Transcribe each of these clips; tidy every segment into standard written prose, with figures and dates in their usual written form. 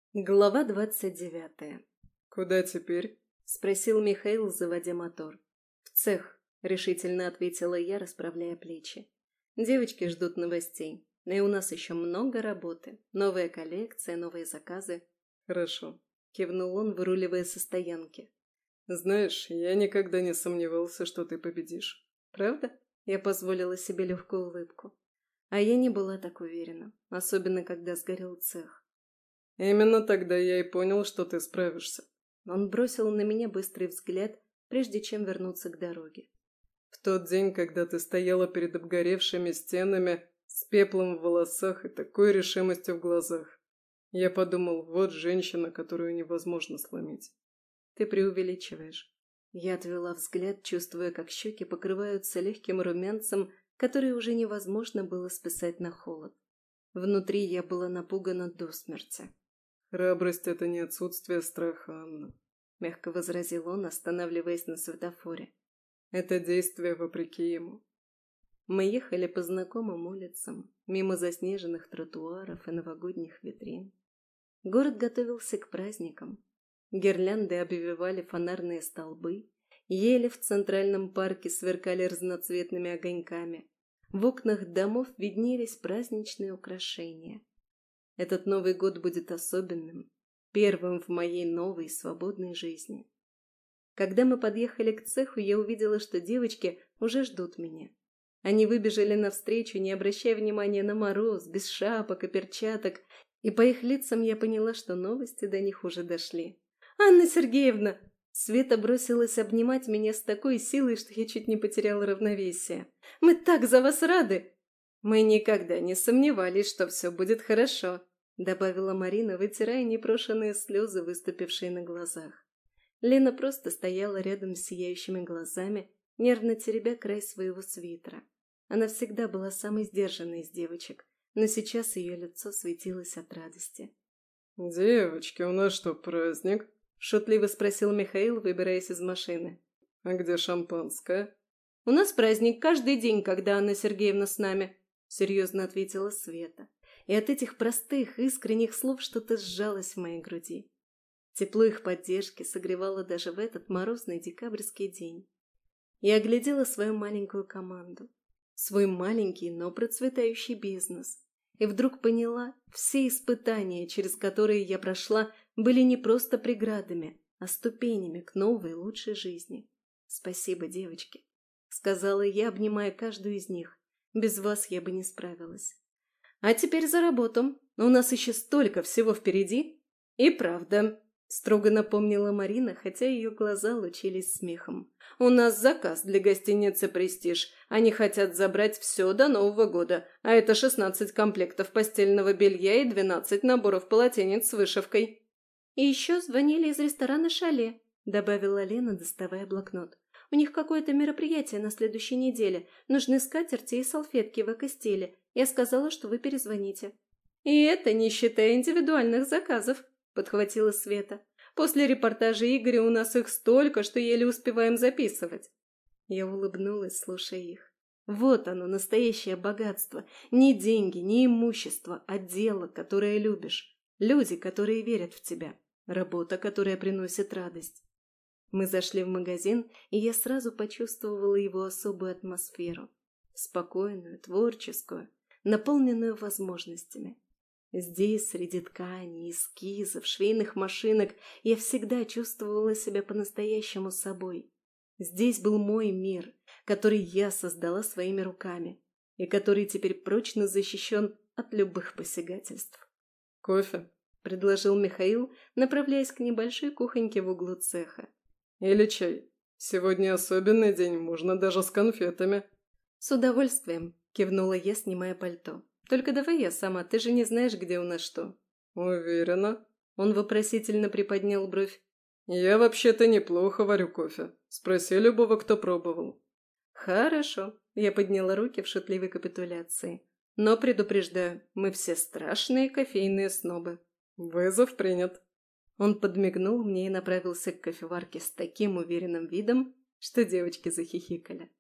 Глава 29. «Куда теперь?» — спросил Михаил, заводя мотор. «В цех», — решительно ответила я, расправляя плечи. «Девочки ждут новостей, и у нас еще много работы. Новая коллекция, новые заказы». «Хорошо», — кивнул он, выруливая со стоянки. «Знаешь, я никогда не сомневался, что ты победишь». «Правда?» — я позволила себе легкую улыбку. А я не была так уверена, особенно когда сгорел цех. «Именно тогда я и понял, что ты справишься». Он бросил на меня быстрый взгляд, прежде чем вернуться к дороге. «В тот день, когда ты стояла перед обгоревшими стенами, с пеплом в волосах и такой решимостью в глазах, я подумал, вот женщина, которую невозможно сломить». Ты преувеличиваешь. Я отвела взгляд, чувствуя, как щеки покрываются легким румянцем, который уже невозможно было списать на холод. Внутри я была напугана до смерти. «Храбрость — это не отсутствие страха, Анна. — мягко возразил он, останавливаясь на светофоре. Это действие вопреки ему». Мы ехали по знакомым улицам, мимо заснеженных тротуаров и новогодних витрин. Город готовился к праздникам. Гирлянды обвивали фонарные столбы, ели в центральном парке сверкали разноцветными огоньками. В окнах домов виднелись праздничные украшения. Этот Новый год будет особенным, первым в моей новой свободной жизни. Когда мы подъехали к цеху, я увидела, что девочки уже ждут меня. Они выбежали навстречу, не обращая внимания на мороз, без шапок и перчаток, и по их лицам я поняла, что новости до них уже дошли. «Анна Сергеевна!» Света бросилась обнимать меня с такой силой, что я чуть не потеряла равновесие. «Мы так за вас рады!» «Мы никогда не сомневались, что все будет хорошо», добавила Марина, вытирая непрошенные слезы, выступившие на глазах. Лена просто стояла рядом с сияющими глазами, нервно теребя край своего свитера. Она всегда была самой сдержанной из девочек, но сейчас ее лицо светилось от радости. «Девочки, у нас что, праздник?» — шутливо спросил Михаил, выбираясь из машины. «А где шампанское?» «У нас праздник каждый день, когда Анна Сергеевна с нами», — серьезно ответила Света. И от этих простых, искренних слов что-то сжалось в моей груди. Тепло их поддержки согревало даже в этот морозный декабрьский день. Я оглядела свою маленькую команду, свой маленький, но процветающий бизнес, и вдруг поняла, все испытания, через которые я прошла, были не просто преградами, а ступенями к новой, лучшей жизни. «Спасибо, девочки», — сказала я, обнимая каждую из них. «Без вас я бы не справилась». «А теперь за работу. У нас еще столько всего впереди». «И правда», — строго напомнила Марина, хотя ее глаза лучились смехом. «У нас заказ для гостиницы «Престиж». Они хотят забрать все до Нового года, а это 16 комплектов постельного белья и 12 наборов полотенец с вышивкой». «И еще звонили из ресторана «Шале», — добавила Лена, доставая блокнот. «У них какое-то мероприятие на следующей неделе. Нужны скатерти и салфетки в эко-стиле. Я сказала, что вы перезвоните». «И это не считая индивидуальных заказов», — подхватила Света. «После репортажа Игоря у нас их столько, что еле успеваем записывать». Я улыбнулась, слушая их. Вот оно, настоящее богатство. Не деньги, не имущество, а дело, которое любишь. Люди, которые верят в тебя. Работа, которая приносит радость. Мы зашли в магазин, и я сразу почувствовала его особую атмосферу. Спокойную, творческую, наполненную возможностями. Здесь, среди тканей, эскизов, швейных машинок, я всегда чувствовала себя по-настоящему собой. Здесь был мой мир, который я создала своими руками, и который теперь прочно защищен от любых посягательств. «Кофе?» — предложил Михаил, направляясь к небольшой кухоньке в углу цеха. «Или чай? Сегодня особенный день, можно даже с конфетами». «С удовольствием», — кивнула я, снимая пальто. «Только давай я сама, ты же не знаешь, где у нас что». «Уверена?» Он вопросительно приподнял бровь. «Я вообще-то неплохо варю кофе. Спроси любого, кто пробовал». «Хорошо», — я подняла руки в шутливой капитуляции. «Но предупреждаю, мы все страшные кофейные снобы». «Вызов принят». Он подмигнул мне и направился к кофеварке с таким уверенным видом, что девочки захихикали.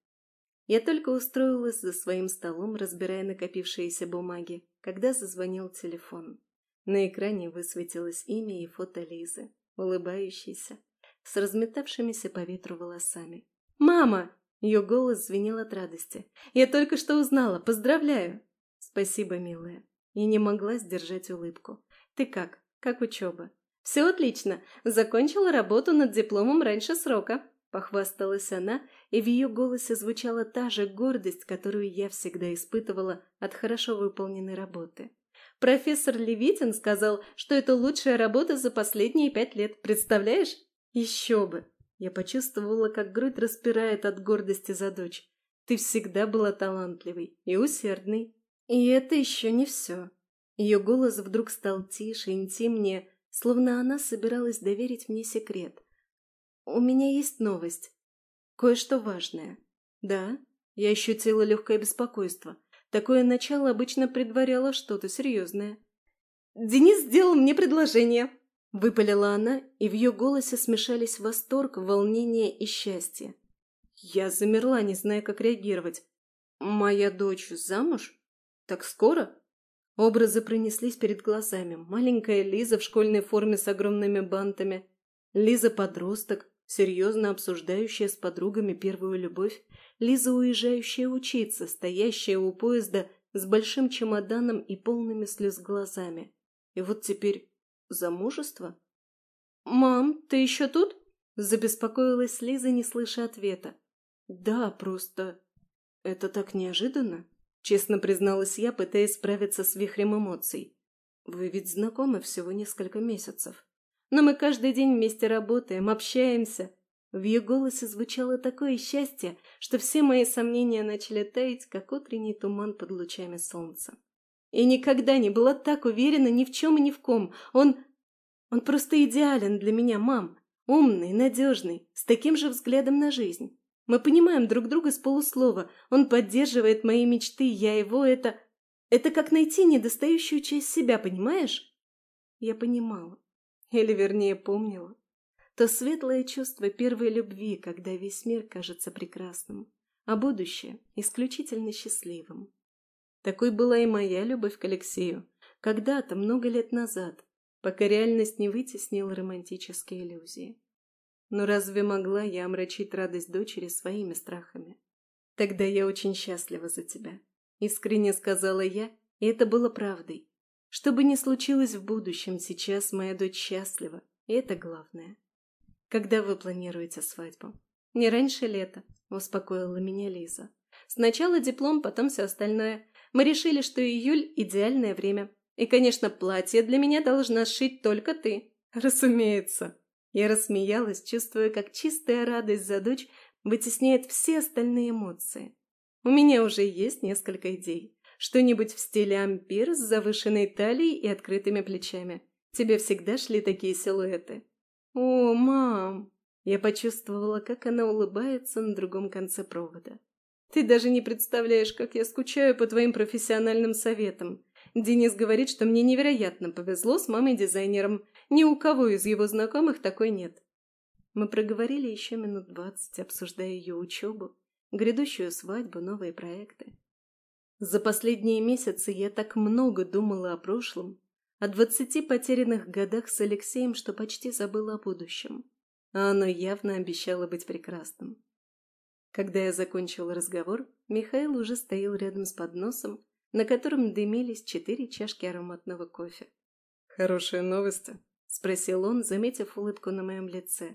Я только устроилась за своим столом, разбирая накопившиеся бумаги, когда зазвонил телефон. На экране высветилось имя и фото Лизы, улыбающейся, с разметавшимися по ветру волосами. «Мама!» — ее голос звенел от радости. «Я только что узнала! Поздравляю!» «Спасибо, милая!» Я не могла сдержать улыбку. «Ты как? Как учеба?» «Все отлично! Закончила работу над дипломом раньше срока!» Похвасталась она, и в ее голосе звучала та же гордость, которую я всегда испытывала от хорошо выполненной работы. «Профессор Левитин сказал, что это лучшая работа за последние 5 лет. Представляешь? Еще бы!» Я почувствовала, как грудь распирает от гордости за дочь. «Ты всегда была талантливой и усердной. И это еще не все». Ее голос вдруг стал тише, интимнее, словно она собиралась доверить мне секрет. «У меня есть новость. Кое-что важное». «Да?» Я ощутила легкое беспокойство. Такое начало обычно предваряло что-то серьезное. «Денис сделал мне предложение», — выпалила она, и в ее голосе смешались восторг, волнение и счастье. Я замерла, не зная, как реагировать. «Моя дочь замуж? Так скоро?» Образы пронеслись перед глазами. Маленькая Лиза в школьной форме с огромными бантами. Лиза-подросток, серьезно обсуждающая с подругами первую любовь. Лиза, уезжающая учиться, стоящая у поезда с большим чемоданом и полными слез глазами. И вот теперь замужество? «Мам, ты еще тут?» – забеспокоилась Лиза, не слыша ответа. «Да, просто... это так неожиданно», – честно призналась я, пытаясь справиться с вихрем эмоций. «Вы ведь знакомы всего несколько месяцев. Но мы каждый день вместе работаем, общаемся». В ее голосе звучало такое счастье, что все мои сомнения начали таять, как утренний туман под лучами солнца. И никогда не была так уверена ни в чем и ни в ком. Он просто идеален для меня, мам. Умный, надежный, с таким же взглядом на жизнь. Мы понимаем друг друга с полуслова. Он поддерживает мои мечты, я его. Это как найти недостающую часть себя, понимаешь? Я понимала. Или, вернее, помнила. То светлое чувство первой любви, когда весь мир кажется прекрасным, а будущее исключительно счастливым. Такой была и моя любовь к Алексею, когда-то, много лет назад, пока реальность не вытеснила романтические иллюзии. Но разве могла я омрачить радость дочери своими страхами? «Тогда я очень счастлива за тебя», — искренне сказала я, и это было правдой. Что бы ни случилось в будущем, сейчас моя дочь счастлива, и это главное. «Когда вы планируете свадьбу?» «Не раньше лета», — успокоила меня Лиза. «Сначала диплом, потом все остальное. Мы решили, что июль – идеальное время. И, конечно, платье для меня должна сшить только ты». «Разумеется». Я рассмеялась, чувствуя, как чистая радость за дочь вытесняет все остальные эмоции. «У меня уже есть несколько идей. Что-нибудь в стиле ампир с завышенной талией и открытыми плечами. Тебе всегда шли такие силуэты». «О, мам!» Я почувствовала, как она улыбается на другом конце провода. «Ты даже не представляешь, как я скучаю по твоим профессиональным советам. Денис говорит, что мне невероятно повезло с мамой-дизайнером. Ни у кого из его знакомых такой нет». Мы проговорили еще минут 20, обсуждая ее учебу, грядущую свадьбу, новые проекты. За последние месяцы я так много думала о прошлом, о 20 потерянных годах с Алексеем, что почти забыла о будущем. А оно явно обещало быть прекрасным. Когда я закончила разговор, Михаил уже стоял рядом с подносом, на котором дымились 4 чашки ароматного кофе. «Хорошие новости?» – спросил он, заметив улыбку на моем лице.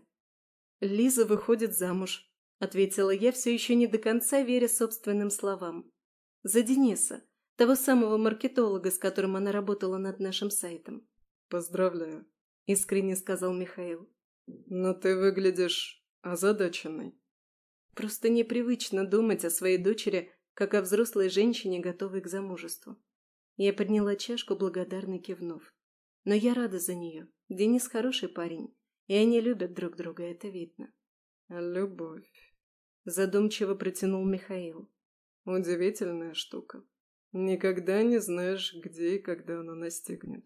«Лиза выходит замуж», – ответила я, все еще не до конца веря собственным словам. «За Дениса. Того самого маркетолога, с которым она работала над нашим сайтом». «Поздравляю», — искренне сказал Михаил. «Но ты выглядишь озадаченной». «Просто непривычно думать о своей дочери, как о взрослой женщине, готовой к замужеству». Я подняла чашку, благодарно кивнув. «Но я рада за нее. Денис хороший парень, и они любят друг друга, это видно». «Любовь», — задумчиво протянул Михаил. «Удивительная штука. Никогда не знаешь, где и когда она настигнет».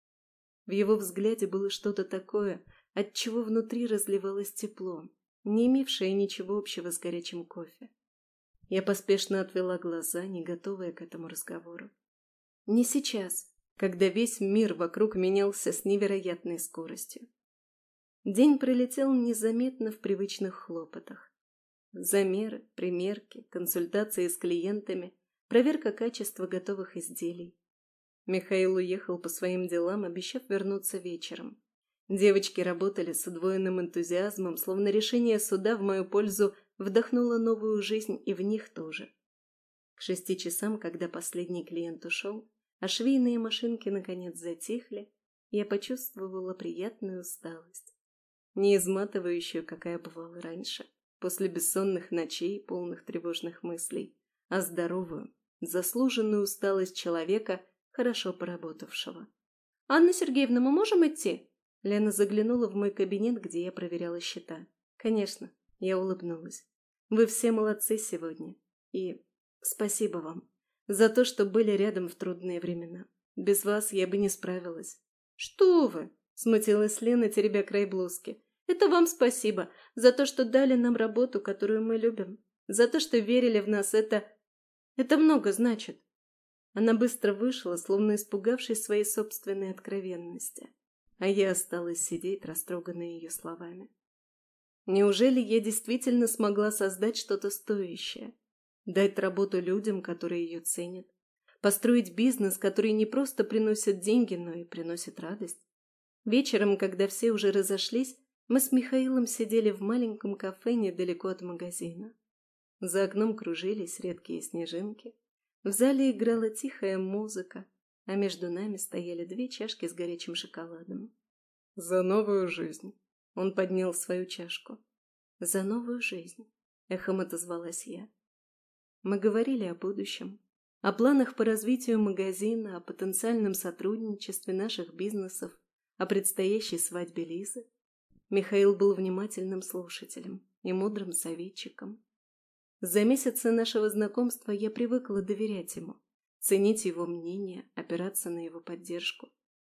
В его взгляде было что-то такое, от чего внутри разливалось тепло, не имевшее ничего общего с горячим кофе. Я поспешно отвела глаза, не готовая к этому разговору. «Не сейчас», когда весь мир вокруг менялся с невероятной скоростью. День пролетел незаметно в привычных хлопотах. Замеры, примерки, консультации с клиентами, проверка качества готовых изделий. Михаил уехал по своим делам, обещав вернуться вечером. Девочки работали с удвоенным энтузиазмом, словно решение суда в мою пользу вдохнуло новую жизнь и в них тоже. К 6 часам, когда последний клиент ушел, а швейные машинки наконец затихли, я почувствовала приятную усталость. Не изматывающую, какая бывала раньше, после бессонных ночей, полных тревожных мыслей, а здоровую, заслуженную усталость человека, хорошо поработавшего. «Анна Сергеевна, мы можем идти?» Лена заглянула в мой кабинет, где я проверяла счета. «Конечно», — я улыбнулась. «Вы все молодцы сегодня. И спасибо вам за то, что были рядом в трудные времена. Без вас я бы не справилась». «Что вы?» — смутилась Лена, теребя край блузки. «Это вам спасибо за то, что дали нам работу, которую мы любим. За то, что верили в нас. Это много значит». Она быстро вышла, словно испугавшись своей собственной откровенности. А я осталась сидеть, растроганная ее словами. Неужели я действительно смогла создать что-то стоящее? Дать работу людям, которые ее ценят? Построить бизнес, который не просто приносит деньги, но и приносит радость? Вечером, когда все уже разошлись, мы с Михаилом сидели в маленьком кафе недалеко от магазина. За окном кружились редкие снежинки. В зале играла тихая музыка, а между нами стояли 2 чашки с горячим шоколадом. «За новую жизнь!» Он поднял свою чашку. «За новую жизнь!» — эхом отозвалась я. Мы говорили о будущем, о планах по развитию магазина, о потенциальном сотрудничестве наших бизнесов, о предстоящей свадьбе Лизы. Михаил был внимательным слушателем и мудрым советчиком. За месяцы нашего знакомства я привыкла доверять ему, ценить его мнение, опираться на его поддержку.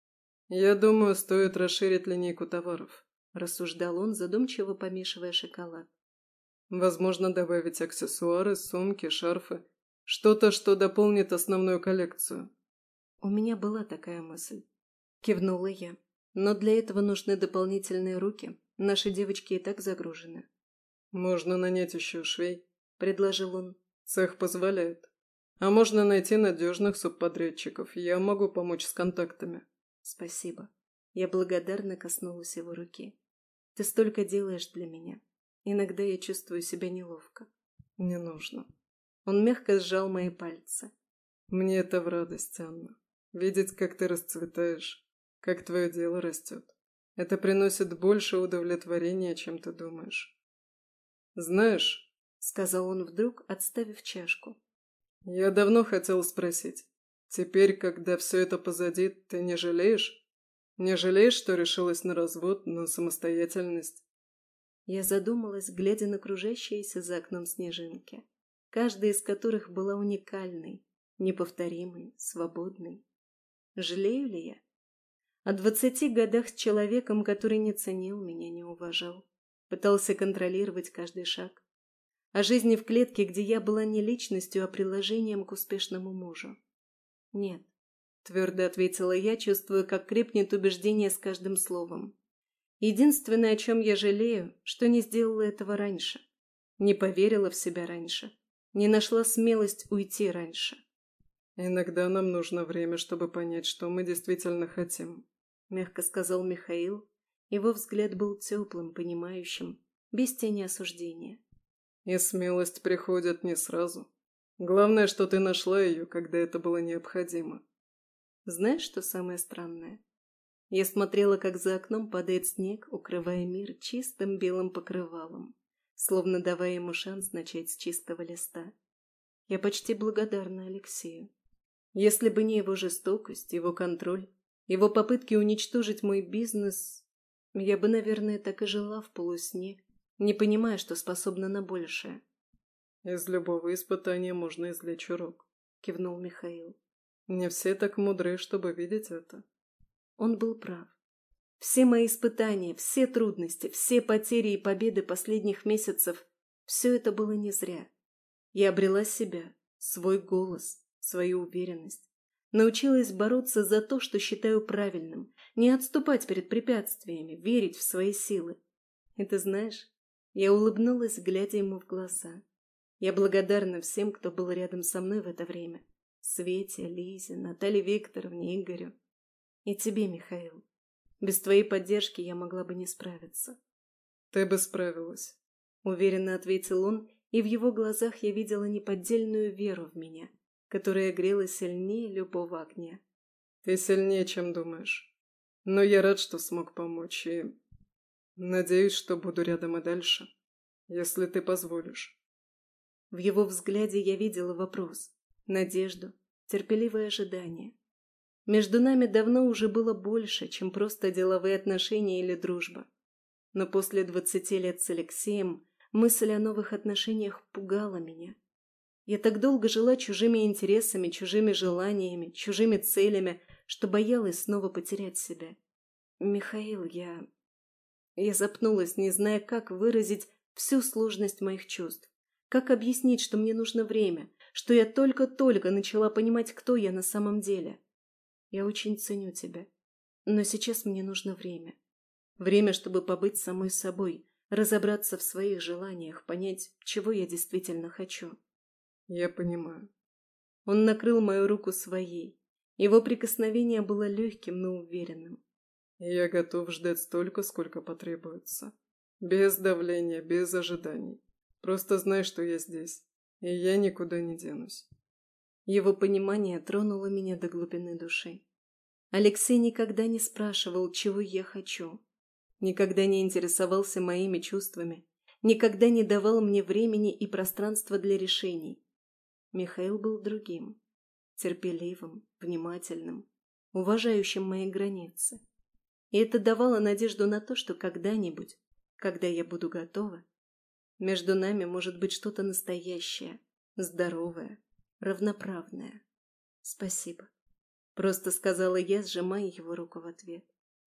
«Я думаю, стоит расширить линейку товаров», — рассуждал он, задумчиво помешивая шоколад. «Возможно, добавить аксессуары, сумки, шарфы. Что-то, что дополнит основную коллекцию». «У меня была такая мысль», — кивнула я. «Но для этого нужны дополнительные руки. Наши девочки и так загружены». «Можно нанять еще швей», — предложил он. «Цех позволяет. А можно найти надежных субподрядчиков. Я могу помочь с контактами». «Спасибо». Я благодарно коснулась его руки. «Ты столько делаешь для меня. Иногда я чувствую себя неловко». «Не нужно». Он мягко сжал мои пальцы. «Мне это в радость, Анна. Видеть, как ты расцветаешь, как твое дело растет. Это приносит больше удовлетворения, чем ты думаешь. Знаешь, — сказал он вдруг, отставив чашку, — я давно хотел спросить. Теперь, когда все это позади, ты не жалеешь? Не жалеешь, что решилась на развод, на самостоятельность?» Я задумалась, глядя на кружащиеся за окном снежинки, каждая из которых была уникальной, неповторимой, свободной. Жалею ли я? О 20 годах с человеком, который не ценил меня, не уважал, пытался контролировать каждый шаг. О жизни в клетке, где я была не личностью, а приложением к успешному мужу. «Нет», — твердо ответила я, чувствуя, как крепнет убеждение с каждым словом. «Единственное, о чем я жалею, что не сделала этого раньше, не поверила в себя раньше, не нашла смелость уйти раньше». «Иногда нам нужно время, чтобы понять, что мы действительно хотим», — мягко сказал Михаил. Его взгляд был теплым, понимающим, без тени осуждения. «И смелость приходит не сразу. Главное, что ты нашла ее, когда это было необходимо». Знаешь, что самое странное? Я смотрела, как за окном падает снег, укрывая мир чистым белым покрывалом, словно давая ему шанс начать с чистого листа. Я почти благодарна Алексею. Если бы не его жестокость, его контроль, его попытки уничтожить мой бизнес, я бы, наверное, так и жила в полусне, не понимая, что способна на большее. «Из любого испытания можно извлечь урок», — кивнул Михаил. «Не все так мудры, чтобы видеть это». Он был прав. Все мои испытания, все трудности, все потери и победы последних месяцев — все это было не зря. Я обрела себя, свой голос, свою уверенность. Научилась бороться за то, что считаю правильным, не отступать перед препятствиями, верить в свои силы. И ты знаешь, я улыбнулась, глядя ему в глаза. Я благодарна всем, кто был рядом со мной в это время. Свете, Лизе, Наталье Викторовне, Игорю. И тебе, Михаил. Без твоей поддержки я могла бы не справиться. Ты бы справилась. Уверенно ответил он, и в его глазах я видела неподдельную веру в меня, которая грела сильнее любого огня. Ты сильнее, чем думаешь. Но я рад, что смог помочь, и надеюсь, что буду рядом и дальше, если ты позволишь. В его взгляде я видела вопрос, надежду, терпеливое ожидание. Между нами давно уже было больше, чем просто деловые отношения или дружба. Но после 20 лет с Алексеем мысль о новых отношениях пугала меня. Я так долго жила чужими интересами, чужими желаниями, чужими целями, что боялась снова потерять себя. Михаил, Я запнулась, не зная, как выразить всю сложность моих чувств. Как объяснить, что мне нужно время, что я только-только начала понимать, кто я на самом деле. Я очень ценю тебя, но сейчас мне нужно время. Время, чтобы побыть самой собой, разобраться в своих желаниях, понять, чего я действительно хочу. Я понимаю. Он накрыл мою руку своей. Его прикосновение было легким, но уверенным. Я готов ждать столько, сколько потребуется. Без давления, без ожиданий. Просто знай, что я здесь, и я никуда не денусь. Его понимание тронуло меня до глубины души. Алексей никогда не спрашивал, чего я хочу. Никогда не интересовался моими чувствами. Никогда не давал мне времени и пространства для решений. Михаил был другим. Терпеливым, внимательным, уважающим мои границы. И это давало надежду на то, что когда-нибудь, когда я буду готова, между нами может быть что-то настоящее, здоровое, равноправное. Спасибо. Просто сказала я, сжимая его руку в ответ.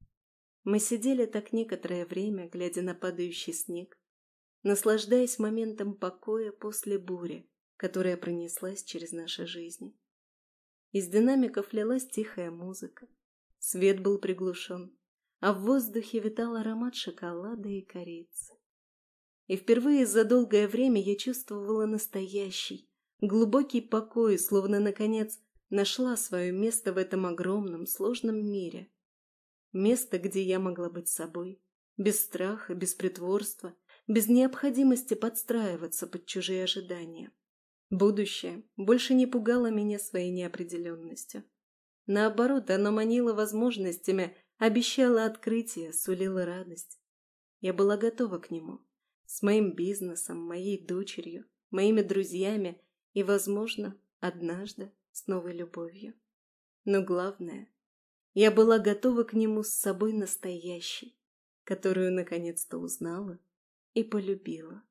Мы сидели так некоторое время, глядя на падающий снег, наслаждаясь моментом покоя после бури, которая пронеслась через наши жизни. Из динамиков лилась тихая музыка, свет был приглушен, а в воздухе витал аромат шоколада и корицы. И впервые за долгое время я чувствовала настоящий, глубокий покой, словно, наконец, нашла свое место в этом огромном, сложном мире. Место, где я могла быть собой, без страха, без притворства, без необходимости подстраиваться под чужие ожидания. Будущее больше не пугало меня своей неопределенностью. Наоборот, оно манило возможностями, обещало открытие, сулило радость. Я была готова к нему. С моим бизнесом, моей дочерью, моими друзьями и, возможно, однажды с новой любовью. Но главное, я была готова к нему с собой настоящей, которую наконец-то узнала и полюбила.